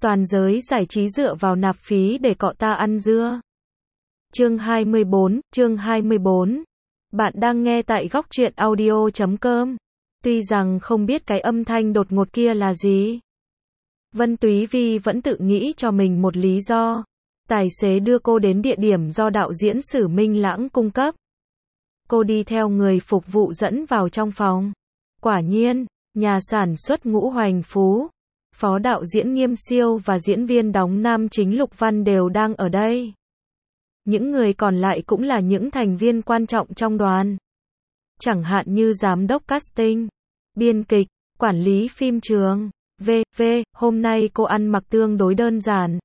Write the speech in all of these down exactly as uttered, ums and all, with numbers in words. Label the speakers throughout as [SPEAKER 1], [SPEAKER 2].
[SPEAKER 1] Toàn giới giải trí dựa vào nạp phí để cọ ta ăn dưa. Chương hai mươi bốn, chương hai mươi bốn. Bạn đang nghe tại góc truyện audio chấm com. Tuy rằng không biết cái âm thanh đột ngột kia là gì, Vân Túy Vi vẫn tự nghĩ cho mình một lý do. Tài xế đưa cô đến địa điểm do đạo diễn Sử Minh Lãng cung cấp. Cô đi theo người phục vụ dẫn vào trong phòng. Quả nhiên, nhà sản xuất Ngũ Hoành Phú, phó đạo diễn Nghiêm Siêu và diễn viên đóng nam chính Lục Văn đều đang ở đây. Những người còn lại cũng là những thành viên quan trọng trong đoàn. Chẳng hạn như giám đốc casting, biên kịch, quản lý phim trường, vân vân Hôm nay cô ăn mặc tương đối đơn giản.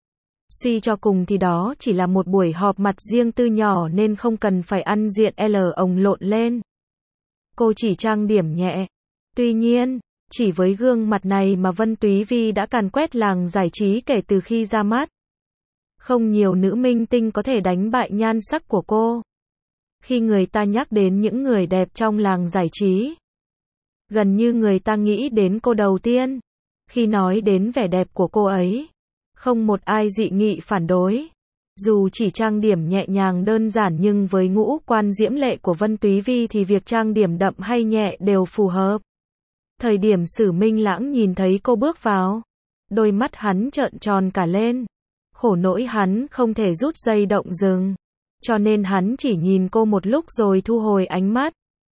[SPEAKER 1] Suy cho cùng thì đó chỉ là một buổi họp mặt riêng tư nhỏ nên không cần phải ăn diện L ồng lộn lên. Cô chỉ trang điểm nhẹ. Tuy nhiên, chỉ với gương mặt này mà Vân Túy Vi đã càn quét làng giải trí kể từ khi ra mắt. Không nhiều nữ minh tinh có thể đánh bại nhan sắc của cô. Khi người ta nhắc đến những người đẹp trong làng giải trí, gần như người ta nghĩ đến cô đầu tiên. Khi nói đến vẻ đẹp của cô ấy, không một ai dị nghị phản đối. Dù chỉ trang điểm nhẹ nhàng đơn giản nhưng với ngũ quan diễm lệ của Vân Túy Vi thì việc trang điểm đậm hay nhẹ đều phù hợp. Thời điểm Sử Minh Lãng nhìn thấy cô bước vào, đôi mắt hắn trợn tròn cả lên. Khổ nỗi hắn không thể rút dây động dừng, cho nên hắn chỉ nhìn cô một lúc rồi thu hồi ánh mắt.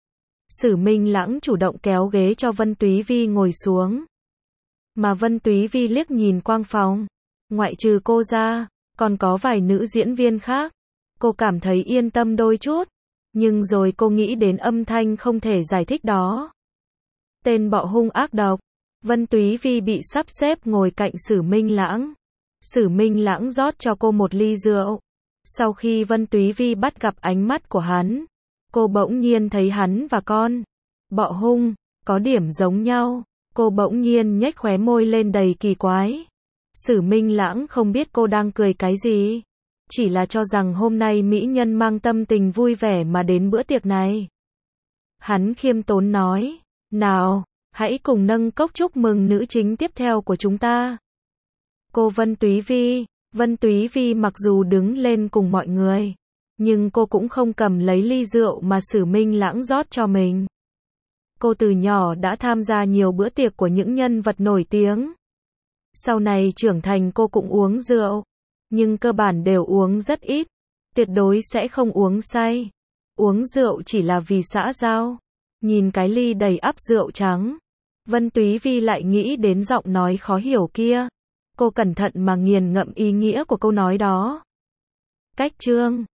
[SPEAKER 1] Sử Minh Lãng chủ động kéo ghế cho Vân Túy Vi ngồi xuống. Mà Vân Túy Vi liếc nhìn quang phòng, ngoại trừ cô ra, còn có vài nữ diễn viên khác. Cô cảm thấy yên tâm đôi chút, nhưng rồi cô nghĩ đến âm thanh không thể giải thích đó. Tên bọ hung ác độc. Vân Túy Vi bị sắp xếp ngồi cạnh Sử Minh Lãng. Sử Minh Lãng rót cho cô một ly rượu. Sau khi Vân Túy Vi bắt gặp ánh mắt của hắn, cô bỗng nhiên thấy hắn và con bọ hung có điểm giống nhau. Cô bỗng nhiên nhếch khóe môi lên đầy kỳ quái. Sử Minh Lãng không biết cô đang cười cái gì, chỉ là cho rằng hôm nay mỹ nhân mang tâm tình vui vẻ mà đến bữa tiệc này. Hắn khiêm tốn nói, nào, hãy cùng nâng cốc chúc mừng nữ chính tiếp theo của chúng ta. Cô Vân Túy Vi. Vân Túy Vi mặc dù đứng lên cùng mọi người, nhưng cô cũng không cầm lấy ly rượu mà Sử Minh Lãng rót cho mình. Cô từ nhỏ đã tham gia nhiều bữa tiệc của những nhân vật nổi tiếng. Sau này trưởng thành cô cũng uống rượu, nhưng cơ bản đều uống rất ít, tuyệt đối sẽ không uống say. Uống rượu chỉ là vì xã giao. Nhìn cái ly đầy ắp rượu trắng, Vân Túy Vi lại nghĩ đến giọng nói khó hiểu kia. Cô cẩn thận mà nghiền ngẫm ý nghĩa của câu nói đó. Cách chương